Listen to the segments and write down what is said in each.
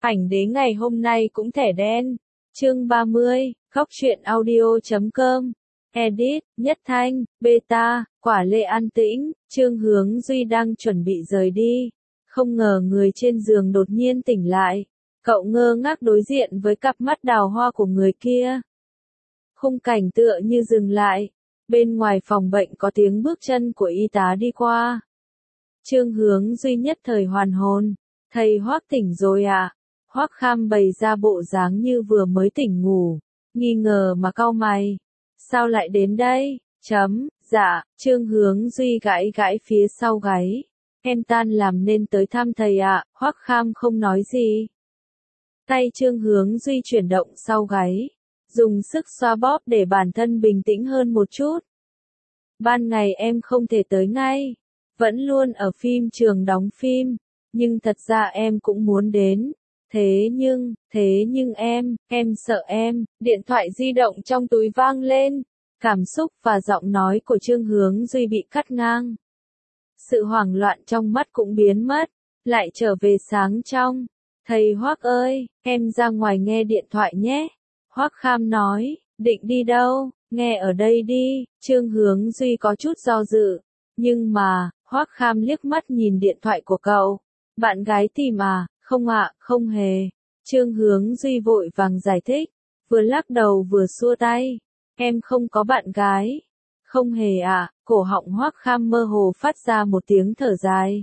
Ảnh đế ngày hôm nay cũng thẻ đen. Chương 30, Góc truyện audio.com. Edit, Nhất Thanh, Beta, Quả Lê an tĩnh, Trương Hướng Duy đang chuẩn bị rời đi. Không ngờ người trên giường đột nhiên tỉnh lại. Cậu ngơ ngác đối diện với cặp mắt đào hoa của người kia. Khung cảnh tựa như dừng lại. Bên ngoài phòng bệnh có tiếng bước chân của y tá đi qua. Trương Hướng Duy nhất thời hoàn hồn. Thầy Hoắc tỉnh rồi à? Hoắc Kham bày ra bộ dáng như vừa mới tỉnh ngủ, nghi ngờ mà cau mày. Sao lại đến đây? Dạ, Trương Hướng Duy gãi gãi phía sau gáy. Em tan làm nên tới thăm thầy ạ. Hoắc Kham không nói gì. Tay Trương Hướng Duy chuyển động sau gáy, dùng sức xoa bóp để bản thân bình tĩnh hơn một chút. Ban ngày em không thể tới ngay, vẫn luôn ở phim trường đóng phim, nhưng thật ra em cũng muốn đến. Thế nhưng em sợ em. Điện thoại di động trong túi vang lên, cảm xúc và giọng nói của Trương Hướng Duy bị cắt ngang. Sự hoảng loạn trong mắt cũng biến mất, lại trở về sáng trong. Thầy Hoắc ơi, em ra ngoài nghe điện thoại nhé. Hoắc Kham nói, định đi đâu? Nghe ở đây đi. Trương Hướng Duy có chút do dự, nhưng mà, Hoắc Kham liếc mắt nhìn điện thoại của cậu. Bạn gái tìm à? Không ạ, không hề. Trương Hướng Duy vội vàng giải thích, vừa lắc đầu vừa xua tay. Em không có bạn gái. Không hề ạ. Cổ họng Hoắc Kham mơ hồ phát ra một tiếng thở dài.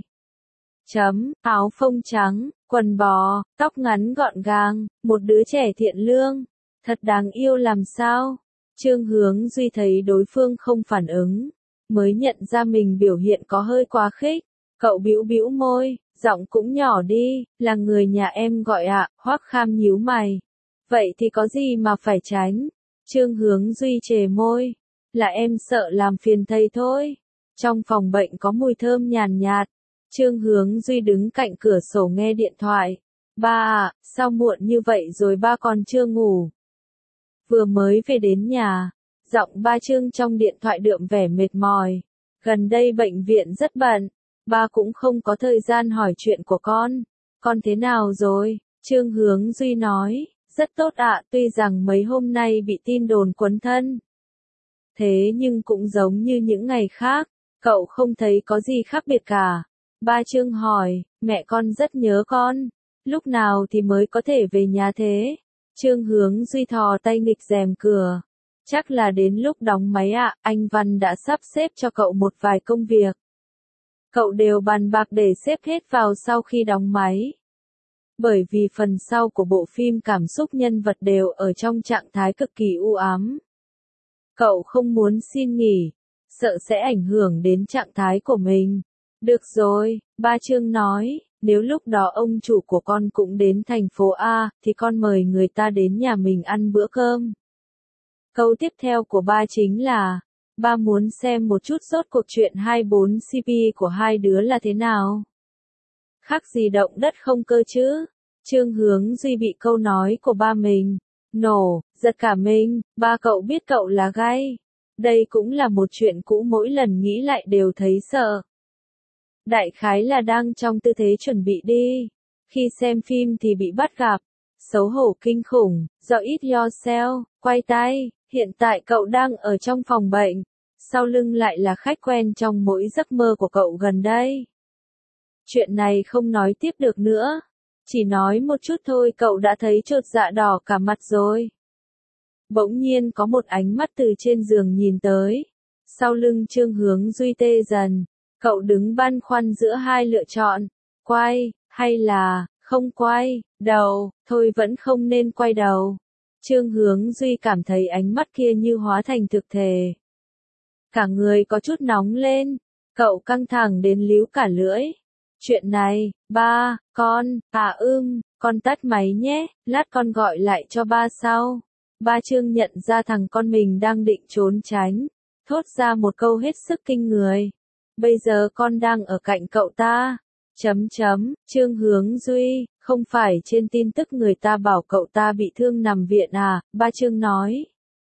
Áo phông trắng, quần bò, tóc ngắn gọn gàng, một đứa trẻ thiện lương. Thật đáng yêu làm sao? Trương Hướng Duy thấy đối phương không phản ứng, mới nhận ra mình biểu hiện có hơi quá khích. Cậu bĩu bĩu môi, giọng cũng nhỏ đi, là người nhà em gọi ạ. Hoắc Kham nhíu mày. Vậy thì có gì mà phải tránh? Trương Hướng Duy chề môi. Là em sợ làm phiền thầy thôi. Trong phòng bệnh có mùi thơm nhàn nhạt. Trương Hướng Duy đứng cạnh cửa sổ nghe điện thoại. Ba à, sao muộn như vậy rồi ba còn chưa ngủ? Vừa mới về đến nhà. Giọng ba Trương trong điện thoại đượm vẻ mệt mỏi. Gần đây bệnh viện rất bận. Ba cũng không có thời gian hỏi chuyện của con. Con thế nào rồi? Trương Hướng Duy nói, rất tốt ạ, tuy rằng mấy hôm nay bị tin đồn quấn thân. Thế nhưng cũng giống như những ngày khác, cậu không thấy có gì khác biệt cả. Ba Trương hỏi, mẹ con rất nhớ con. Lúc nào thì mới có thể về nhà thế? Trương Hướng Duy thò tay nghịch rèm cửa. Chắc là đến lúc đóng máy ạ, anh Văn đã sắp xếp cho cậu một vài công việc. Cậu đều bàn bạc để xếp hết vào sau khi đóng máy. Bởi vì phần sau của bộ phim cảm xúc nhân vật đều ở trong trạng thái cực kỳ u ám. Cậu không muốn xin nghỉ, sợ sẽ ảnh hưởng đến trạng thái của mình. Được rồi, ba Trương nói, nếu lúc đó ông chủ của con cũng đến thành phố A, thì con mời người ta đến nhà mình ăn bữa cơm. Câu tiếp theo của ba chính là, ba muốn xem một chút rốt cuộc chuyện 24 CP của hai đứa là thế nào. Khác gì động đất không cơ chứ? Trương Hướng Duy bị câu nói của ba mình nổ, giật cả mình. Ba cậu biết cậu là gay. Đây cũng là một chuyện cũ, mỗi lần nghĩ lại đều thấy sợ. Đại khái là đang trong tư thế chuẩn bị đi. Khi xem phim thì bị bắt gặp. Xấu hổ kinh khủng, do it yourself, quay tay. Hiện tại cậu đang ở trong phòng bệnh. Sau lưng lại là khách quen trong mỗi giấc mơ của cậu gần đây. Chuyện này không nói tiếp được nữa. Chỉ nói một chút thôi cậu đã thấy chột dạ đỏ cả mặt rồi. Bỗng nhiên có một ánh mắt từ trên giường nhìn tới. Sau lưng Trương Hướng Duy tê dần. Cậu đứng băn khoăn giữa hai lựa chọn. Quay, hay là, không quay, đầu, thôi vẫn không nên quay đầu. Trương Hướng Duy cảm thấy ánh mắt kia như hóa thành thực thể. Cả người có chút nóng lên. Cậu căng thẳng đến líu cả lưỡi. Chuyện này, ba, con, con tắt máy nhé, lát con gọi lại cho ba sau. Ba Trương nhận ra thằng con mình đang định trốn tránh. Thốt ra một câu hết sức kinh người. Bây giờ con đang ở cạnh cậu ta. Trương Hướng Duy, không phải trên tin tức người ta bảo cậu ta bị thương nằm viện à? Ba Trương nói.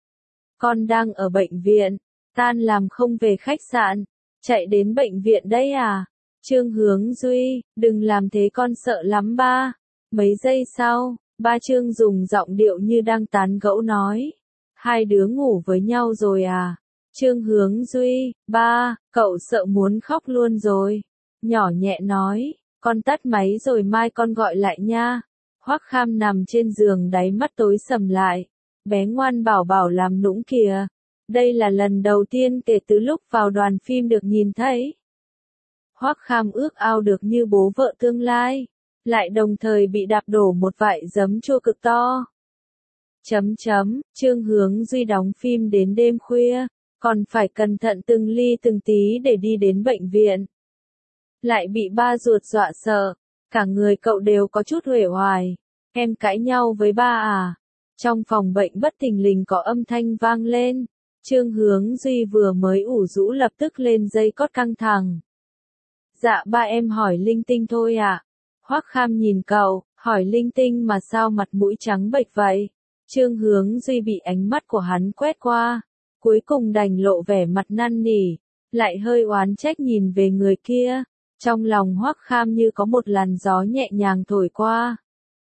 Con đang ở bệnh viện, tan làm không về khách sạn, chạy đến bệnh viện đấy à? Trương Hướng Duy, đừng làm thế con sợ lắm ba. Mấy giây sau, ba Trương dùng giọng điệu như đang tán gẫu nói. Hai đứa ngủ với nhau rồi à? Trương Hướng Duy, ba, cậu sợ muốn khóc luôn rồi. Nhỏ nhẹ nói, con tắt máy rồi mai con gọi lại nha. Hoắc Kham nằm trên giường đáy mắt tối sầm lại. Bé ngoan bảo bảo làm nũng kìa. Đây là lần đầu tiên kể từ lúc vào đoàn phim được nhìn thấy. Hoắc Kham ước ao được như bố vợ tương lai, lại đồng thời bị đạp đổ một vại giấm chua cực to. Trương Hướng Duy đóng phim đến đêm khuya, còn phải cẩn thận từng ly từng tí để đi đến bệnh viện. Lại bị ba ruột dọa sợ, cả người cậu đều có chút uể oải. Em cãi nhau với ba à? Trong phòng bệnh bất thình lình có âm thanh vang lên. Trương Hướng Duy vừa mới ủ rũ lập tức lên dây cót căng thẳng. Dạ ba em hỏi linh tinh thôi ạ. Hoắc Kham nhìn cậu, hỏi linh tinh mà sao mặt mũi trắng bệch vậy? Trương Hướng Duy bị ánh mắt của hắn quét qua, cuối cùng đành lộ vẻ mặt năn nỉ, lại hơi oán trách nhìn về người kia. Trong lòng Hoắc Kham như có một làn gió nhẹ nhàng thổi qua.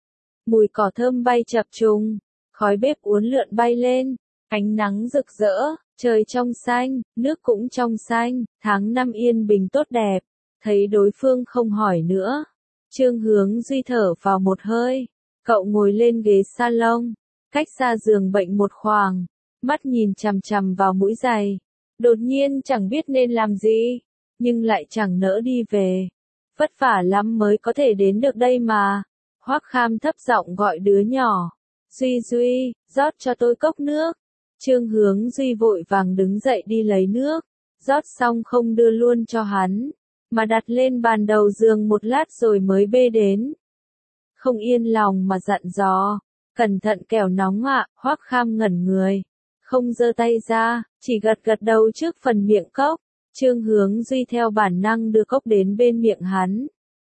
Mùi cỏ thơm bay chập trùng, khói bếp uốn lượn bay lên, ánh nắng rực rỡ, trời trong xanh, nước cũng trong xanh, tháng năm yên bình tốt đẹp. Thấy đối phương không hỏi nữa, Trương Hướng Duy thở vào một hơi, cậu ngồi lên ghế salon, cách xa giường bệnh một khoảng, mắt nhìn chằm chằm vào mũi giày. Đột nhiên chẳng biết nên làm gì, nhưng lại chẳng nỡ đi về. Vất vả lắm mới có thể đến được đây mà. Hoắc Kham thấp giọng gọi đứa nhỏ. Duy Duy, rót cho tôi cốc nước. Trương Hướng Duy vội vàng đứng dậy đi lấy nước, rót xong không đưa luôn cho hắn, mà đặt lên bàn đầu giường một lát rồi mới bê đến. Không yên lòng mà dặn dò, cẩn thận kẻo nóng ạ. Hoắc Kham ngẩn người, không giơ tay ra, chỉ gật gật đầu trước phần miệng cốc. Trương Hướng Duy theo bản năng đưa cốc đến bên miệng hắn.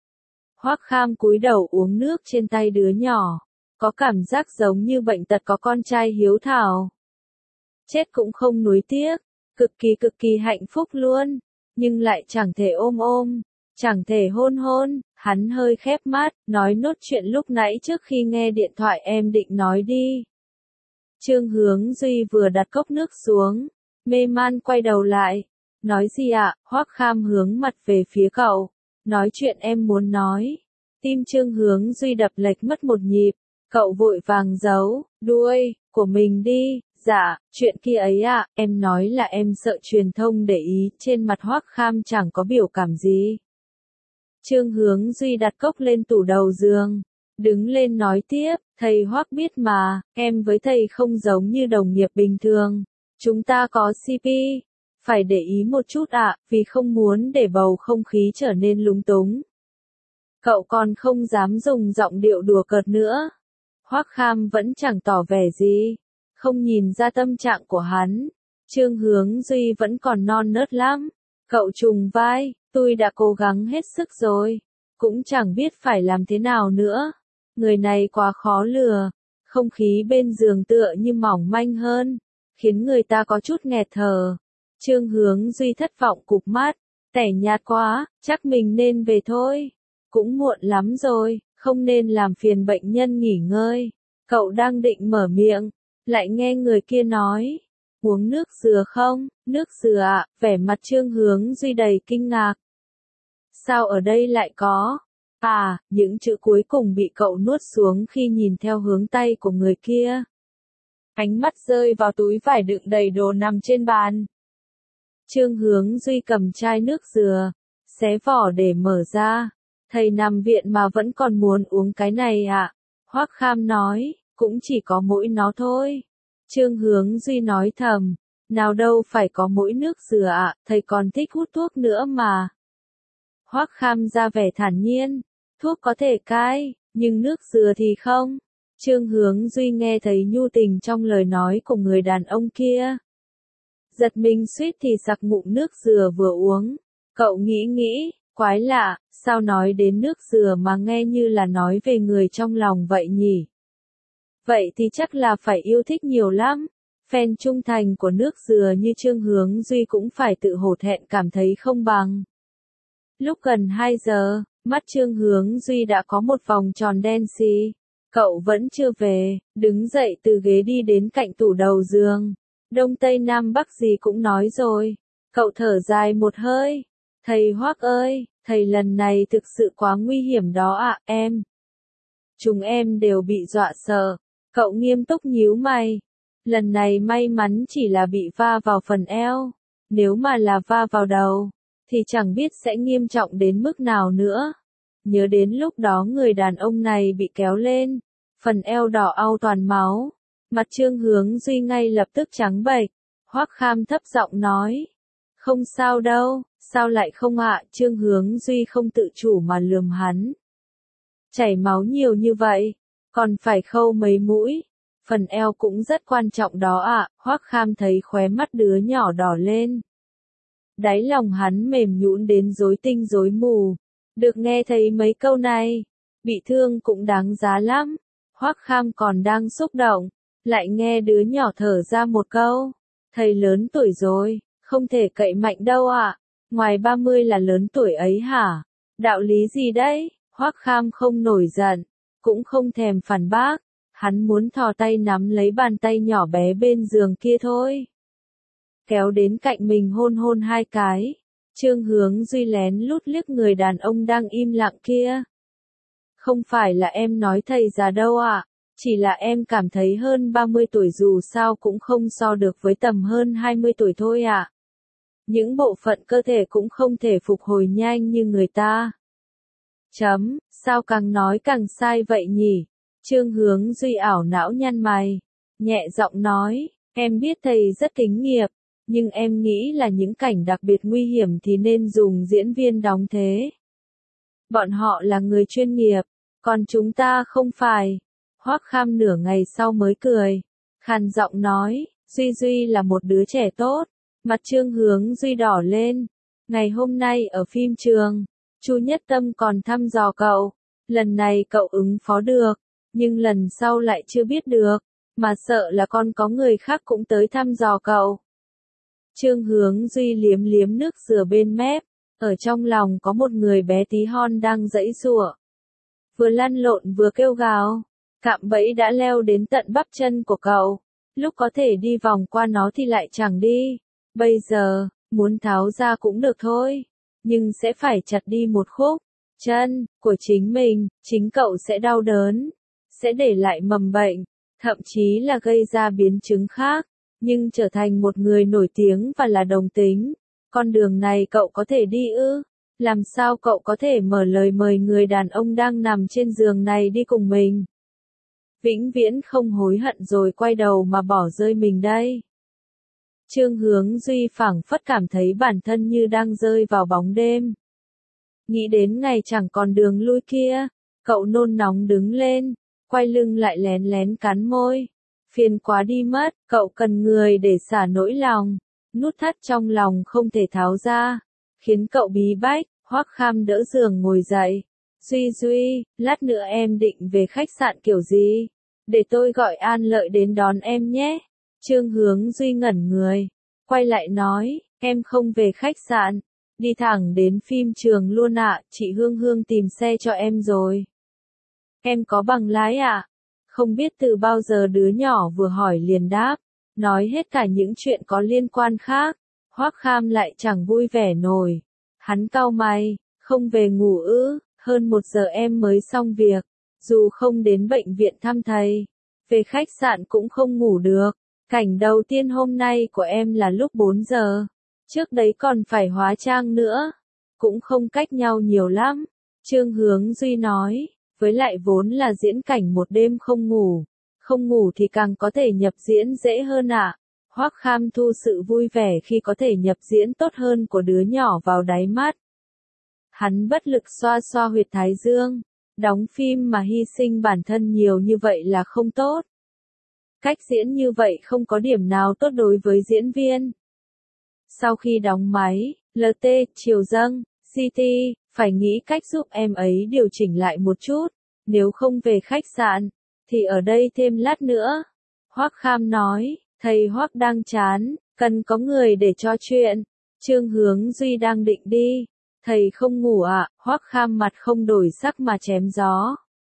Hoắc Kham cúi đầu uống nước trên tay đứa nhỏ, có cảm giác giống như bệnh tật có con trai hiếu thảo. Chết cũng không nuối tiếc, cực kỳ hạnh phúc luôn, nhưng lại chẳng thể ôm, chẳng thể hôn. Hắn hơi khép mắt, nói nốt chuyện lúc nãy trước khi nghe điện thoại em định nói đi. Trương Hướng Duy vừa đặt cốc nước xuống, mê man quay đầu lại. Nói gì ạ? Hoắc Kham hướng mặt về phía cậu. Nói chuyện em muốn nói. Tim Trương Hướng Duy đập lệch mất một nhịp. Cậu vội vàng giấu đuôi của mình đi. Dạ, chuyện kia ấy ạ, em nói là em sợ truyền thông để ý. Trên mặt Hoắc Kham chẳng có biểu cảm gì. Trương Hướng Duy đặt cốc lên tủ đầu giường, đứng lên nói tiếp, thầy Hoắc biết mà, em với thầy không giống như đồng nghiệp bình thường. Chúng ta có CP. Phải để ý một chút ạ, vì không muốn để bầu không khí trở nên lúng túng. Cậu còn không dám dùng giọng điệu đùa cợt nữa. Hoắc Kham vẫn chẳng tỏ vẻ gì, không nhìn ra tâm trạng của hắn. Trương Hướng Duy vẫn còn non nớt lắm. Cậu trùng vai, tôi đã cố gắng hết sức rồi, cũng chẳng biết phải làm thế nào nữa. Người này quá khó lừa, không khí bên giường tựa như mỏng manh hơn, khiến người ta có chút nghẹt thở. Trương Hướng Duy thất vọng cụp mắt, tẻ nhạt quá, chắc mình nên về thôi. Cũng muộn lắm rồi, không nên làm phiền bệnh nhân nghỉ ngơi. Cậu đang định mở miệng, lại nghe người kia nói, uống nước dừa không? Nước dừa ạ, vẻ mặt Trương Hướng Duy đầy kinh ngạc. Sao ở đây lại có? À, những chữ cuối cùng bị cậu nuốt xuống khi nhìn theo hướng tay của người kia. Ánh mắt rơi vào túi vải đựng đầy đồ nằm trên bàn. Trương Hướng Duy cầm chai nước dừa, xé vỏ để mở ra. Thầy nằm viện mà vẫn còn muốn uống cái này ạ. Hoắc Kham nói, cũng chỉ có mỗi nó thôi. Trương Hướng Duy nói thầm, nào đâu phải có mỗi nước dừa ạ, thầy còn thích hút thuốc nữa mà. Hoắc Kham ra vẻ thản nhiên, thuốc có thể cai, nhưng nước dừa thì không. Trương Hướng Duy nghe thấy nhu tình trong lời nói của người đàn ông kia. Giật mình suýt thì sặc ngụm nước dừa vừa uống. Cậu nghĩ, quái lạ, sao nói đến nước dừa mà nghe như là nói về người trong lòng vậy nhỉ? Vậy thì chắc là phải yêu thích nhiều lắm. Fan trung thành của nước dừa như Trương Hướng Duy cũng phải tự hổ thẹn cảm thấy không bằng. Lúc gần 2 giờ, Mắt Trương Hướng Duy đã có một vòng tròn đen xì. Cậu vẫn chưa về, đứng dậy từ ghế đi đến cạnh tủ đầu giường. Đông Tây Nam Bắc gì cũng nói rồi. Cậu thở dài một hơi. Thầy Hoắc ơi, thầy lần này thực sự quá nguy hiểm đó ạ, em. Chúng em đều bị dọa sợ. Cậu nghiêm túc nhíu mày. Lần này may mắn chỉ là bị va vào phần eo. Nếu mà là va vào đầu, thì chẳng biết sẽ nghiêm trọng đến mức nào nữa. Nhớ đến lúc đó người đàn ông này bị kéo lên, phần eo đỏ au toàn máu. Mặt Trương Hướng Duy ngay lập tức trắng bệch. Hoắc Kham thấp giọng nói. Không sao đâu, sao lại không ạ? Trương Hướng Duy không tự chủ mà lườm hắn. Chảy máu nhiều như vậy, còn phải khâu mấy mũi. Phần eo cũng rất quan trọng đó ạ. Hoắc Kham thấy khóe mắt đứa nhỏ đỏ lên. Đáy lòng hắn mềm nhũn đến rối tinh rối mù. Được nghe thấy mấy câu này, bị thương cũng đáng giá lắm. Hoắc Kham còn đang xúc động, lại nghe đứa nhỏ thở ra một câu. Thầy lớn tuổi rồi, không thể cậy mạnh đâu ạ. Ngoài 30 là lớn tuổi ấy hả? Đạo lý gì đấy? Hoắc Kham không nổi giận, cũng không thèm phản bác. Hắn muốn thò tay nắm lấy bàn tay nhỏ bé bên giường kia thôi. Kéo đến cạnh mình hôn hôn hai cái. Trương Hướng Duy lén lút liếc người đàn ông đang im lặng kia. Không phải là em nói thầy già đâu ạ, chỉ là em cảm thấy hơn 30 tuổi dù sao cũng không so được với tầm hơn 20 tuổi thôi ạ. Những bộ phận cơ thể cũng không thể phục hồi nhanh như người ta. Sao càng nói càng sai vậy nhỉ? Trương Hướng Duy ảo não nhăn mày, nhẹ giọng nói, em biết thầy rất kính nghiệp, nhưng em nghĩ là những cảnh đặc biệt nguy hiểm thì nên dùng diễn viên đóng thế. Bọn họ là người chuyên nghiệp, còn chúng ta không phải. Hoắc Kham nửa ngày sau mới cười, khàn giọng nói, Duy là một đứa trẻ tốt. Mặt Trương Hướng Duy đỏ lên. Ngày hôm nay ở phim trường, Chu Nhất Tâm còn thăm dò cậu. Lần này cậu ứng phó được, nhưng lần sau lại chưa biết được, mà sợ là còn có người khác cũng tới thăm dò cậu. Trương Hướng Duy liếm liếm nước dừa bên mép, ở trong lòng có một người bé tí hon đang giãy giụa. Vừa lăn lộn vừa kêu gào, cạm bẫy đã leo đến tận bắp chân của cậu, lúc có thể đi vòng qua nó thì lại chẳng đi. Bây giờ, muốn tháo ra cũng được thôi, nhưng sẽ phải chặt đi một khúc chân của chính mình, chính cậu sẽ đau đớn, sẽ để lại mầm bệnh, thậm chí là gây ra biến chứng khác, nhưng trở thành một người nổi tiếng và là đồng tính. Con đường này cậu có thể đi ư? Làm sao cậu có thể mở lời mời người đàn ông đang nằm trên giường này đi cùng mình? Vĩnh viễn không hối hận rồi quay đầu mà bỏ rơi mình đây. Trương Hướng Duy phảng phất cảm thấy bản thân như đang rơi vào bóng đêm. Nghĩ đến ngày chẳng còn đường lui kia, cậu nôn nóng đứng lên, quay lưng lại lén lén cắn môi. Phiền quá đi mất, cậu cần người để xả nỗi lòng. Nút thắt trong lòng không thể tháo ra, khiến cậu bí bách. Hoắc Kham đỡ giường ngồi dậy. Duy, lát nữa em định về khách sạn kiểu gì? Để tôi gọi An Lợi đến đón em nhé. Trương Hướng Duy ngẩn người, quay lại nói, em không về khách sạn, đi thẳng đến phim trường luôn ạ. Chị Hương Hương tìm xe cho em rồi. Em có bằng lái ạ? Không biết từ bao giờ đứa nhỏ vừa hỏi liền đáp, nói hết cả những chuyện có liên quan khác. Hoắc Kham lại chẳng vui vẻ nổi. Hắn cau mày, không về ngủ ư? Hơn 1 giờ em mới xong việc, dù không đến bệnh viện thăm thầy, về khách sạn cũng không ngủ được. Cảnh đầu tiên hôm nay của em là lúc 4 giờ, trước đấy còn phải hóa trang nữa, cũng không cách nhau nhiều lắm. Trương Hướng Duy nói, với lại vốn là diễn cảnh một đêm không ngủ thì càng có thể nhập diễn dễ hơn ạ. Hoắc Kham thu sự vui vẻ khi có thể nhập diễn tốt hơn của đứa nhỏ vào đáy mắt. Hắn bất lực xoa xoa huyệt thái dương, đóng phim mà hy sinh bản thân nhiều như vậy là không tốt. Cách diễn như vậy không có điểm nào tốt đối với diễn viên. Sau khi đóng máy, LT, Triều Dâng, CT, phải nghĩ cách giúp em ấy điều chỉnh lại một chút, nếu không về khách sạn, thì ở đây thêm lát nữa. Hoắc Kham nói, thầy Hoắc đang chán, cần có người để trò chuyện. Trương Hướng Duy đang định đi, Thầy không ngủ ạ, Hoắc Kham mặt không đổi sắc mà chém gió.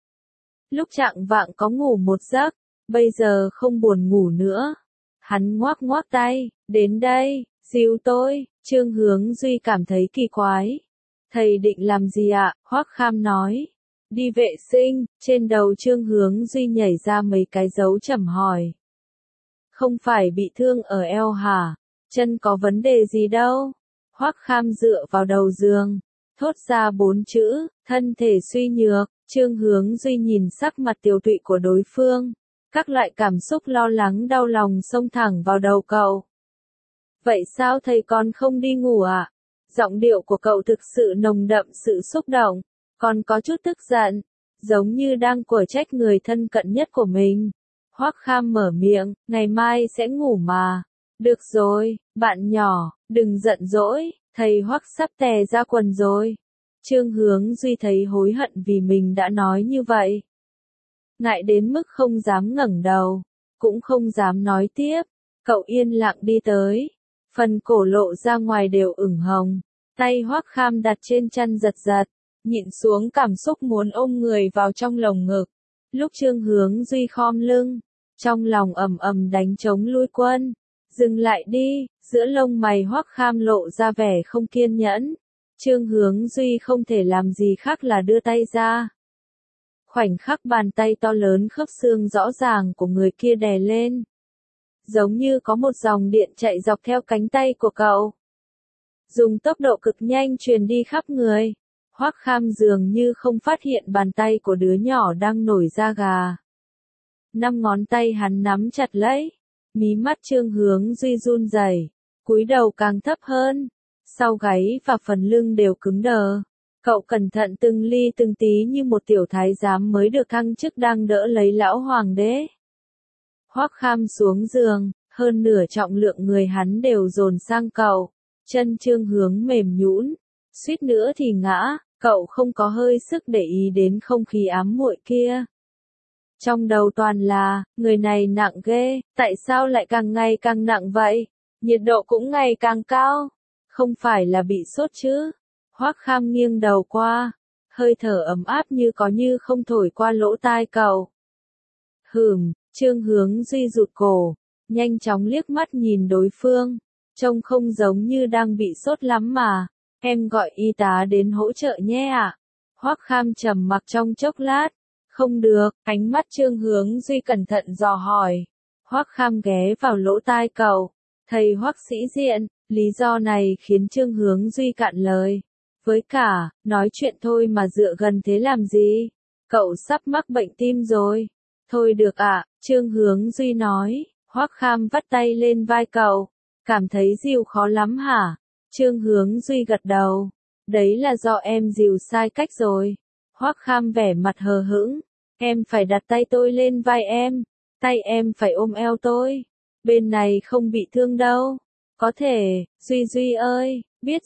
Lúc chạng vạng có ngủ một giấc, bây giờ không buồn ngủ nữa. Hắn ngoác ngoác tay, đến đây, dìu tôi, Trương Hướng Duy cảm thấy kỳ quái. Thầy định làm gì ạ? Hoắc Kham nói. Đi vệ sinh, trên đầu Trương Hướng Duy nhảy ra mấy cái dấu chấm hỏi. Không phải bị thương ở eo hả? Chân có vấn đề gì đâu? Hoắc Kham dựa vào đầu giường, thốt ra 4 chữ, thân thể suy nhược. Trương Hướng Duy nhìn sắc mặt tiều tụy của đối phương, các loại cảm xúc lo lắng đau lòng xông thẳng vào đầu cậu. Vậy sao thầy con không đi ngủ ạ? Giọng điệu của cậu thực sự nồng đậm sự xúc động, còn có chút tức giận, giống như đang quở trách người thân cận nhất của mình. Hoắc Kham mở miệng, ngày mai sẽ ngủ mà. Được rồi, bạn nhỏ, đừng giận dỗi, thầy Hoắc sắp tè ra quần rồi. Trương Hướng Duy thấy hối hận vì mình đã nói như vậy. Ngại đến mức không dám ngẩng đầu, cũng không dám nói tiếp. Cậu yên lặng đi tới, phần cổ lộ ra ngoài đều ửng hồng. Tay Hoắc Kham đặt trên chân giật giật, nhịn xuống cảm xúc muốn ôm người vào trong lồng ngực. Lúc Trương Hướng Duy khom lưng, trong lòng ầm ầm đánh trống lui quân. Dừng lại đi, giữa lông mày Hoắc Kham lộ ra vẻ không kiên nhẫn. Trương Hướng Duy không thể làm gì khác là đưa tay ra. Khoảnh khắc bàn tay to lớn khớp xương rõ ràng của người kia đè lên. Giống như có một dòng điện chạy dọc theo cánh tay của cậu. Dùng tốc độ cực nhanh truyền đi khắp người. Hoắc Kham dường như không phát hiện bàn tay của đứa nhỏ đang nổi da gà. 5 ngón tay hắn nắm chặt lấy. Mí mắt Trương Hướng Duy run rẩy, cúi đầu càng thấp hơn. Sau gáy và phần lưng đều cứng đờ. Cậu cẩn thận từng ly từng tí như một tiểu thái giám mới được thăng chức đang đỡ lấy lão hoàng đế. Hoắc Kham xuống giường, hơn nửa trọng lượng người hắn đều dồn sang cậu. Chân Trương Hướng mềm nhũn, suýt nữa thì ngã, cậu không có hơi sức để ý đến không khí ám muội kia. Trong đầu toàn là, người này nặng ghê, tại sao lại càng ngày càng nặng vậy? Nhiệt độ cũng ngày càng cao. Không phải là bị sốt chứ? Hoắc Kham nghiêng đầu qua, hơi thở ấm áp như có như không thổi qua lỗ tai cậu. Trương Hướng Duy rụt cổ, nhanh chóng liếc mắt nhìn đối phương, trông không giống như đang bị sốt lắm mà. Em gọi y tá đến hỗ trợ nhé ạ. Hoắc Kham trầm mặc trong chốc lát. Không được, ánh mắt Trương Hướng Duy cẩn thận dò hỏi. Hoắc Kham ghé vào lỗ tai cậu. Thầy Hoắc sĩ diện, lý do này khiến Trương Hướng Duy cạn lời. Với cả, nói chuyện thôi mà dựa gần thế làm gì? Cậu sắp mắc bệnh tim rồi. Thôi được ạ, Trương Hướng Duy nói. Hoắc Kham vắt tay lên vai cậu. Cảm thấy dìu khó lắm hả? Trương Hướng Duy gật đầu. Đấy là do em dìu sai cách rồi. Hoắc Kham vẻ mặt hờ hững. Em phải đặt tay tôi lên vai em. Tay em phải ôm eo tôi. Bên này không bị thương đâu. Có thể, Duy ơi, biết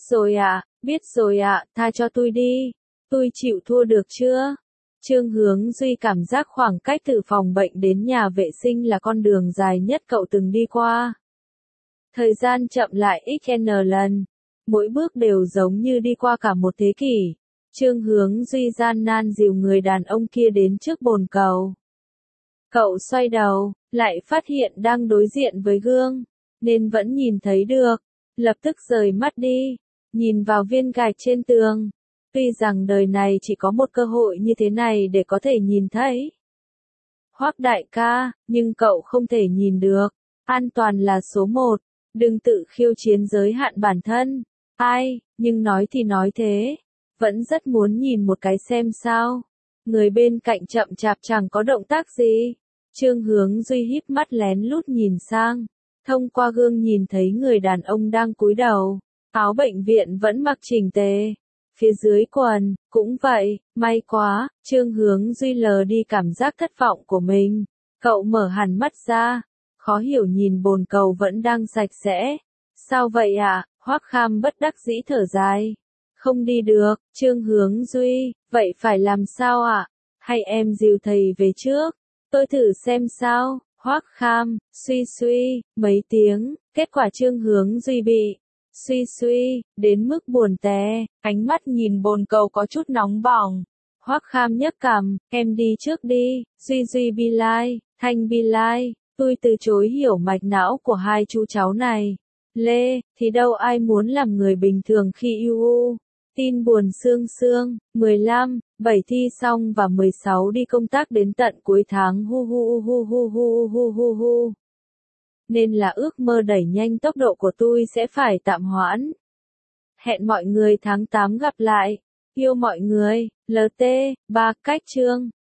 rồi ạ, tha cho tôi đi. Tôi chịu thua được chưa? Trương Hướng Duy cảm giác khoảng cách từ phòng bệnh đến nhà vệ sinh là con đường dài nhất cậu từng đi qua. Thời gian chậm lại XN lần. Mỗi bước đều giống như đi qua cả một thế kỷ. Trương Hướng Duy gian nan dìu người đàn ông kia đến trước bồn cầu. Cậu xoay đầu, lại phát hiện đang đối diện với gương, nên vẫn nhìn thấy được. Lập tức rời mắt đi, nhìn vào viên gạch trên tường. Tuy rằng đời này chỉ có một cơ hội như thế này để có thể nhìn thấy. Hoắc đại ca, nhưng cậu không thể nhìn được. An toàn là số 1. Đừng tự khiêu chiến giới hạn bản thân. Ai, nhưng nói thì nói thế. Vẫn rất muốn nhìn một cái xem sao. Người bên cạnh chậm chạp chẳng có động tác gì. Trương Hướng Duy híp mắt lén lút nhìn sang. Thông qua gương nhìn thấy người đàn ông đang cúi đầu. Áo bệnh viện vẫn mặc chỉnh tề. Phía dưới quần, cũng vậy, may quá. Trương Hướng Duy lờ đi cảm giác thất vọng của mình. Cậu mở hẳn mắt ra. Khó hiểu nhìn bồn cầu vẫn đang sạch sẽ. Sao vậy ạ? Hoắc Kham bất đắc dĩ thở dài. Không đi được, Trương Hướng Duy, vậy phải làm sao ạ? Hay em dìu thầy về trước? Tôi thử xem sao. Hoắc Kham, suy, mấy tiếng, kết quả Trương Hướng Duy bị Suy, đến mức buồn tè, ánh mắt nhìn bồn cầu có chút nóng bỏng. Hoắc Kham nhấc cằm, em đi trước đi, Duy be like, Thanh be like, tôi từ chối hiểu mạch não của hai chú cháu này. Lê, thì đâu ai muốn làm người bình thường khi yêu u. Tin buồn sương sương, 15, 7 thi xong và 16 đi công tác đến tận cuối tháng hu. Nên là ước mơ đẩy nhanh tốc độ của tôi sẽ phải tạm hoãn. Hẹn mọi người tháng 8 gặp lại. Yêu mọi người, LT, 3 cách chương.